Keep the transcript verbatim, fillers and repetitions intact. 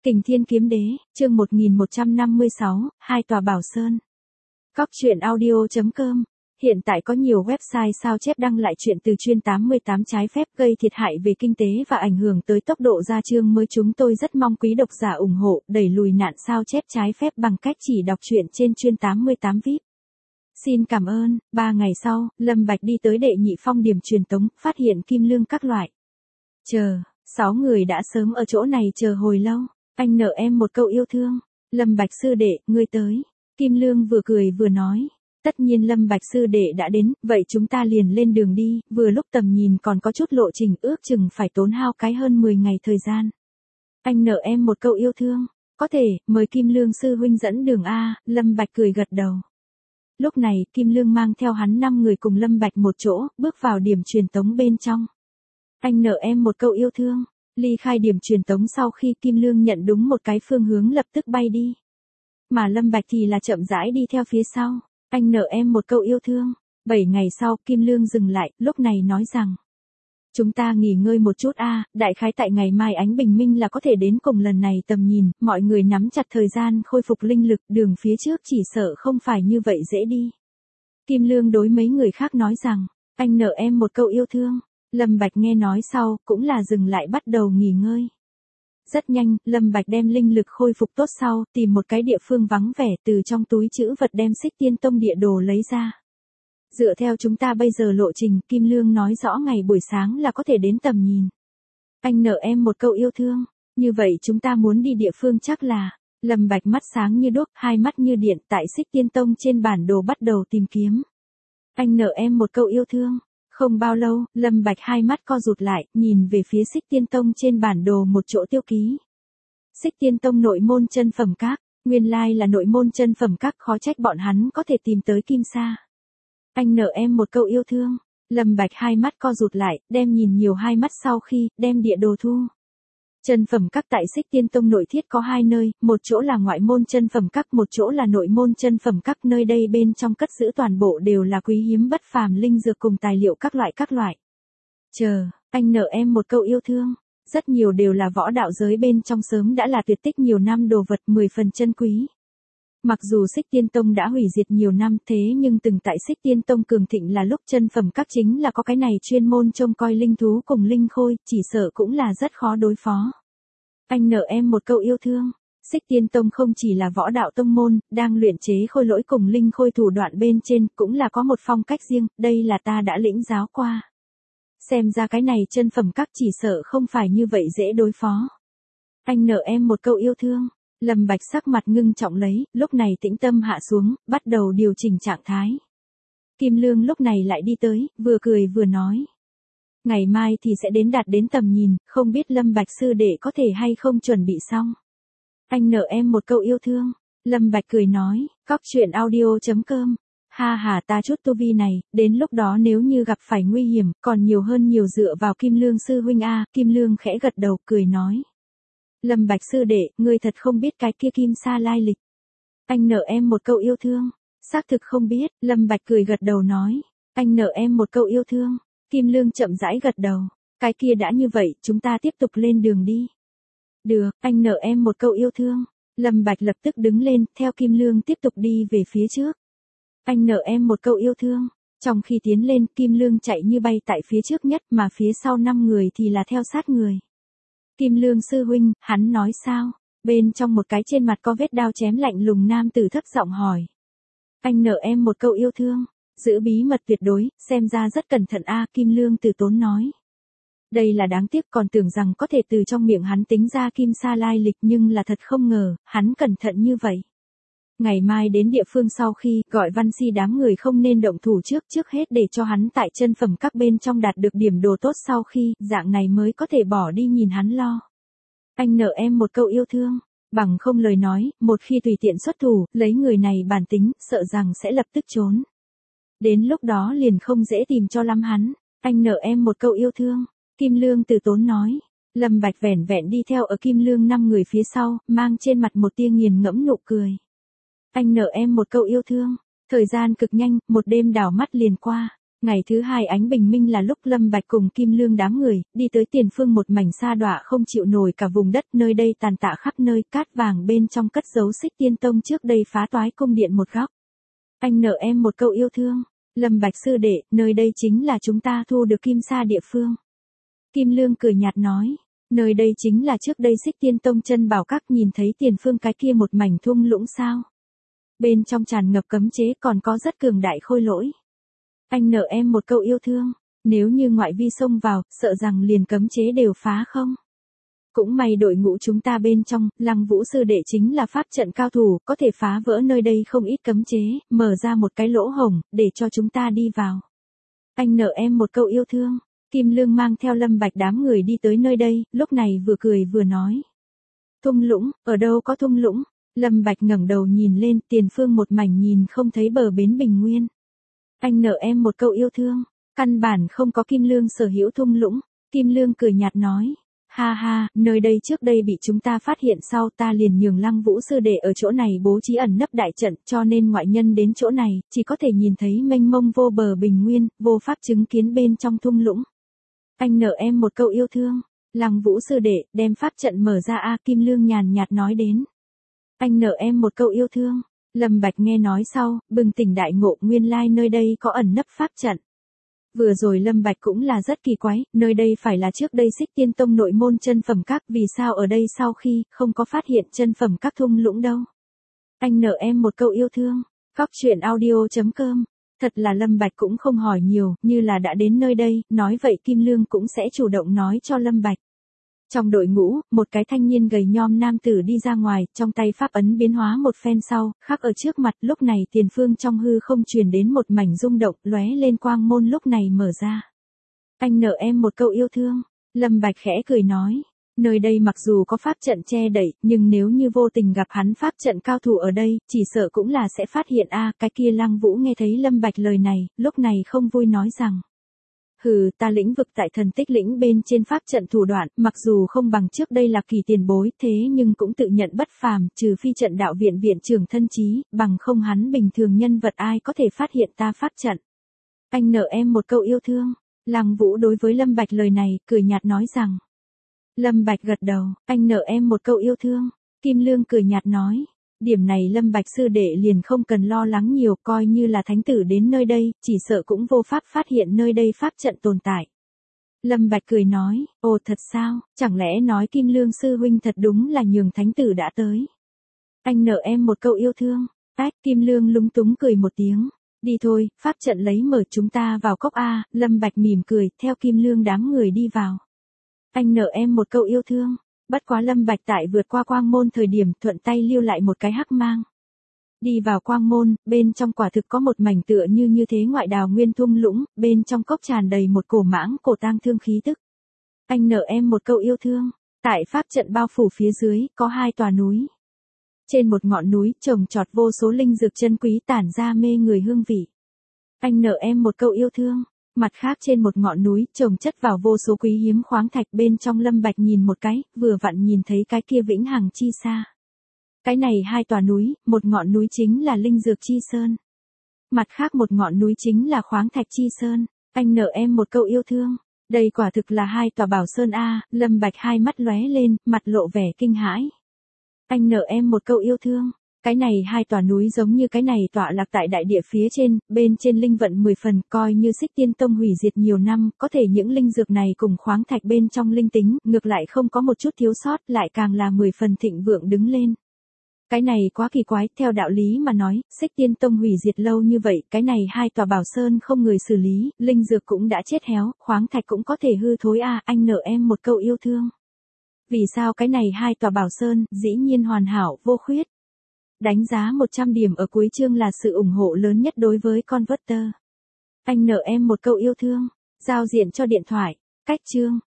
Kình Thiên Kiếm Đế, chương một nghìn một trăm năm mươi sáu, hai tòa Bảo Sơn. Cóc truyện audio chấm com. Hiện tại có nhiều website sao chép đăng lại chuyện từ chuyên tám mươi tám trái phép gây thiệt hại về kinh tế và ảnh hưởng tới tốc độ ra chương mới. Chúng tôi rất mong quý độc giả ủng hộ, đẩy lùi nạn sao chép trái phép bằng cách chỉ đọc truyện trên chuyên tám mươi tám vi ai pi. Xin cảm ơn. Ba ngày sau, Lâm Bạch đi tới Đệ Nhị Phong điểm truyền tống, phát hiện kim lương các loại. Chờ, sáu người đã sớm ở chỗ này chờ hồi lâu. Anh nợ em một câu yêu thương. Lâm Bạch sư đệ, ngươi tới. Kim Lương vừa cười vừa nói. Tất nhiên Lâm Bạch sư đệ đã đến, vậy chúng ta liền lên đường đi, vừa lúc tầm nhìn còn có chút lộ trình, ước chừng phải tốn hao cái hơn mười ngày thời gian. Anh nợ em một câu yêu thương. Có thể, mời Kim Lương sư huynh dẫn đường a. Lâm Bạch cười gật đầu. Lúc này, Kim Lương mang theo hắn năm người cùng Lâm Bạch một chỗ, bước vào điểm truyền tống bên trong. Anh nợ em một câu yêu thương. Ly khai điểm truyền tống sau khi Kim Lương nhận đúng một cái phương hướng lập tức bay đi. Mà Lâm Bạch thì là chậm rãi đi theo phía sau. Anh nợ em một câu yêu thương. Bảy ngày sau, Kim Lương dừng lại, lúc này nói rằng. Chúng ta nghỉ ngơi một chút a, đại khái tại ngày mai ánh bình minh là có thể đến cùng lần này tầm nhìn, mọi người nắm chặt thời gian khôi phục linh lực, đường phía trước chỉ sợ không phải như vậy dễ đi. Kim Lương đối mấy người khác nói rằng, anh nợ em một câu yêu thương. Lâm Bạch nghe nói sau, cũng là dừng lại bắt đầu nghỉ ngơi. Rất nhanh, Lâm Bạch đem linh lực khôi phục tốt sau, tìm một cái địa phương vắng vẻ từ trong túi trữ vật đem Xích Tiên Tông địa đồ lấy ra. Dựa theo chúng ta bây giờ lộ trình, Kim Lương nói rõ ngày buổi sáng là có thể đến tầm nhìn. Anh nợ em một câu yêu thương. Như vậy chúng ta muốn đi địa phương chắc là. Lâm Bạch mắt sáng như đuốc, hai mắt như điện tại Xích Tiên Tông trên bản đồ bắt đầu tìm kiếm. Anh nợ em một câu yêu thương. Không bao lâu, Lâm Bạch hai mắt co rụt lại, nhìn về phía Xích Tiên Tông trên bản đồ một chỗ tiêu ký. Xích Tiên Tông nội môn chân phẩm các, nguyên lai là nội môn chân phẩm các, khó trách bọn hắn có thể tìm tới Kim Sa. Anh nợ em một câu yêu thương. Lâm Bạch hai mắt co rụt lại, đem nhìn nhiều hai mắt sau khi, đem địa đồ thu. Chân phẩm các tại Xích Tiên Tông nội thiết có hai nơi, một chỗ là ngoại môn chân phẩm các, một chỗ là nội môn chân phẩm các. Nơi đây bên trong cất giữ toàn bộ đều là quý hiếm bất phàm linh dược cùng tài liệu các loại các loại. Chờ, anh nợ em một câu yêu thương. Rất nhiều đều là võ đạo giới bên trong sớm đã là tuyệt tích nhiều năm đồ vật mười phần chân quý. Mặc dù Xích Tiên Tông đã hủy diệt nhiều năm thế nhưng từng tại Xích Tiên Tông cường thịnh là lúc chân phẩm các chính là có cái này chuyên môn trông coi linh thú cùng linh khôi, chỉ sợ cũng là rất khó đối phó. Anh nợ em một câu yêu thương. Xích Tiên Tông không chỉ là võ đạo tông môn, đang luyện chế khôi lỗi cùng linh khôi thủ đoạn bên trên cũng là có một phong cách riêng, đây là ta đã lĩnh giáo qua. Xem ra cái này chân phẩm các chỉ sợ không phải như vậy dễ đối phó. Anh nợ em một câu yêu thương. Lâm Bạch sắc mặt ngưng trọng lấy, lúc này tĩnh tâm hạ xuống, bắt đầu điều chỉnh trạng thái. Kim Lương lúc này lại đi tới, vừa cười vừa nói. Ngày mai thì sẽ đến đạt đến tầm nhìn, không biết Lâm Bạch sư đệ có thể hay không chuẩn bị xong. Anh nợ em một câu yêu thương. Lâm Bạch cười nói, cóc truyện audio chấm com. Ha ha, ta chút tu vi này, đến lúc đó nếu như gặp phải nguy hiểm, còn nhiều hơn nhiều dựa vào Kim Lương sư huynh a. Kim Lương khẽ gật đầu, cười nói. Lâm Bạch sư đệ, ngươi thật không biết cái kia Kim Sa lai lịch. Anh nợ em một câu yêu thương. Xác thực không biết, Lâm Bạch cười gật đầu nói. Anh nợ em một câu yêu thương. Kim Lương chậm rãi gật đầu. Cái kia đã như vậy, chúng ta tiếp tục lên đường đi. Được, anh nợ em một câu yêu thương. Lâm Bạch lập tức đứng lên, theo Kim Lương tiếp tục đi về phía trước. Anh nợ em một câu yêu thương. Trong khi tiến lên, Kim Lương chạy như bay tại phía trước nhất mà phía sau năm người thì là theo sát người. Kim Lương sư huynh, hắn nói sao? Bên trong một cái trên mặt có vết đao chém lạnh lùng nam tử thấp giọng hỏi. Anh nợ em một câu yêu thương. Giữ bí mật tuyệt đối, xem ra rất cẩn thận a. Kim Lương từ tốn nói. Đây là đáng tiếc, còn tưởng rằng có thể từ trong miệng hắn tính ra Kim Sa lai lịch nhưng là thật không ngờ, hắn cẩn thận như vậy. Ngày mai đến địa phương sau khi gọi Văn Si đám người không nên động thủ trước, trước hết để cho hắn tại chân phẩm các bên trong đạt được điểm đồ tốt sau khi, dạng này mới có thể bỏ đi nhìn hắn lo. Anh nợ em một câu yêu thương. Bằng không lời nói, một khi tùy tiện xuất thủ, lấy người này bản tính, sợ rằng sẽ lập tức trốn. Đến lúc đó liền không dễ tìm cho lắm hắn. Anh nợ em một câu yêu thương. Kim Lương từ tốn nói. Lâm Bạch vẻn vẹn đi theo ở Kim Lương năm người phía sau, mang trên mặt một tia nghiền ngẫm nụ cười. Anh nợ em một câu yêu thương. Thời gian cực nhanh, một đêm đảo mắt liền qua. Ngày thứ hai ánh bình minh là lúc Lâm Bạch cùng Kim Lương đám người, đi tới Tiền Phương một mảnh sa đọa không chịu nổi cả vùng đất, nơi đây tàn tạ khắp nơi, cát vàng bên trong cất giấu Xích Tiên Tông trước đây phá toái cung điện một góc. Anh nợ em một câu yêu thương. Lâm Bạch sư đệ, nơi đây chính là chúng ta thu được kim sa địa phương. Kim Lương cười nhạt nói, nơi đây chính là trước đây Xích Tiên Tông chân bảo các, nhìn thấy Tiền Phương cái kia một mảnh thung lũng sao? Bên trong tràn ngập cấm chế, còn có rất cường đại khôi lỗi. Anh nợ em một câu yêu thương, nếu như ngoại vi xông vào, sợ rằng liền cấm chế đều phá không? Cũng may đội ngũ chúng ta bên trong, Lăng Vũ sư đệ chính là pháp trận cao thủ, có thể phá vỡ nơi đây không ít cấm chế, mở ra một cái lỗ hổng, để cho chúng ta đi vào. Anh nợ em một câu yêu thương. Kim Lương mang theo Lâm Bạch đám người đi tới nơi đây, lúc này vừa cười vừa nói. Thung lũng, ở đâu có thung lũng? Lâm Bạch ngẩng đầu nhìn lên, Tiền Phương một mảnh nhìn không thấy bờ bến bình nguyên. Anh nợ em một câu yêu thương, căn bản không có Kim Lương sở hữu thung lũng. Kim Lương cười nhạt nói, ha ha, nơi đây trước đây bị chúng ta phát hiện sau, ta liền nhường Lăng Vũ sư đệ ở chỗ này bố trí ẩn nấp đại trận, cho nên ngoại nhân đến chỗ này, chỉ có thể nhìn thấy mênh mông vô bờ bình nguyên, vô pháp chứng kiến bên trong thung lũng. Anh nợ em một câu yêu thương, Lăng Vũ sư đệ, đem pháp trận mở ra a. Kim Lương nhàn nhạt nói đến. Anh nợ em một câu yêu thương. Lâm Bạch nghe nói sau, bừng tỉnh đại ngộ, nguyên lai nơi đây có ẩn nấp pháp trận. Vừa rồi Lâm Bạch cũng là rất kỳ quái, nơi đây phải là trước đây Xích Tiên Tông nội môn chân phẩm các, vì sao ở đây sau khi không có phát hiện chân phẩm các thung lũng đâu. Anh nợ em một câu yêu thương. Góc truyện audio chấm com. Thật là Lâm Bạch cũng không hỏi nhiều, như là đã đến nơi đây, nói vậy Kim Lương cũng sẽ chủ động nói cho Lâm Bạch. Trong đội ngũ, một cái thanh niên gầy nhom nam tử đi ra ngoài, trong tay pháp ấn biến hóa một phen sau, khắc ở trước mặt, lúc này Tiền Phương trong hư không truyền đến một mảnh rung động, lóe lên quang môn lúc này mở ra. Anh nợ em một câu yêu thương. Lâm Bạch khẽ cười nói, nơi đây mặc dù có pháp trận che đậy, nhưng nếu như vô tình gặp hắn pháp trận cao thủ ở đây, chỉ sợ cũng là sẽ phát hiện a. Cái kia Lăng Vũ nghe thấy Lâm Bạch lời này, lúc này không vui nói rằng. Hừ, ta lĩnh vực tại thần tích lĩnh bên trên pháp trận thủ đoạn, mặc dù không bằng trước đây là kỳ tiền bối, thế nhưng cũng tự nhận bất phàm, trừ phi trận đạo viện viện trưởng thân chí, bằng không hắn bình thường nhân vật ai có thể phát hiện ta pháp trận. Anh nợ em một câu yêu thương. Lăng Vũ đối với Lâm Bạch lời này, cười nhạt nói rằng. Lâm Bạch gật đầu, anh nợ em một câu yêu thương. Kim Lương cười nhạt nói. Điểm này Lâm Bạch sư đệ liền không cần lo lắng nhiều, coi như là thánh tử đến nơi đây, chỉ sợ cũng vô pháp phát hiện nơi đây pháp trận tồn tại. Lâm Bạch cười nói, ồ thật sao, chẳng lẽ nói Kim Lương sư huynh thật đúng là nhường thánh tử đã tới. Anh nợ em một câu yêu thương. Ách, Kim Lương lúng túng cười một tiếng. Đi thôi, pháp trận lấy mở, chúng ta vào cốc A. Lâm Bạch mỉm cười, theo Kim Lương đám người đi vào. Anh nợ em một câu yêu thương. Bất quá Lâm Bạch tại vượt qua quang môn thời điểm thuận tay lưu lại một cái hắc mang. Đi vào quang môn, bên trong quả thực có một mảnh tựa như như thế ngoại đào nguyên thung lũng, bên trong cốc tràn đầy một cổ mãng cổ tang thương khí tức. Anh nợ em một câu yêu thương. Tại pháp trận bao phủ phía dưới, có hai tòa núi. Trên một ngọn núi trồng trọt vô số linh dược chân quý tản ra mê người hương vị. Anh nợ em một câu yêu thương. Mặt khác trên một ngọn núi trồng chất vào vô số quý hiếm khoáng thạch, bên trong Lâm Bạch nhìn một cái, vừa vặn nhìn thấy cái kia vĩnh hằng chi sa. Cái này hai tòa núi, một ngọn núi chính là linh dược chi sơn. Mặt khác một ngọn núi chính là khoáng thạch chi sơn. Anh nợ em một câu yêu thương. Đây quả thực là hai tòa bảo sơn a. Lâm Bạch hai mắt lóe lên, mặt lộ vẻ kinh hãi. Anh nợ em một câu yêu thương. Cái này hai tòa núi giống như cái này tọa lạc tại đại địa phía trên, bên trên linh vận mười phần, coi như Xích Tiên Tông hủy diệt nhiều năm, có thể những linh dược này cùng khoáng thạch bên trong linh tính, ngược lại không có một chút thiếu sót, lại càng là mười phần thịnh vượng đứng lên. Cái này quá kỳ quái, theo đạo lý mà nói, Xích Tiên Tông hủy diệt lâu như vậy, cái này hai tòa bảo sơn không người xử lý, linh dược cũng đã chết héo, khoáng thạch cũng có thể hư thối a. Anh nợ em một câu yêu thương. Vì sao cái này hai tòa bảo sơn, dĩ nhiên hoàn hảo, vô khuyết. Đánh giá một trăm điểm ở cuối chương là sự ủng hộ lớn nhất đối với Converter. Anh nợ em một câu yêu thương. Giao diện cho điện thoại. Cách chương.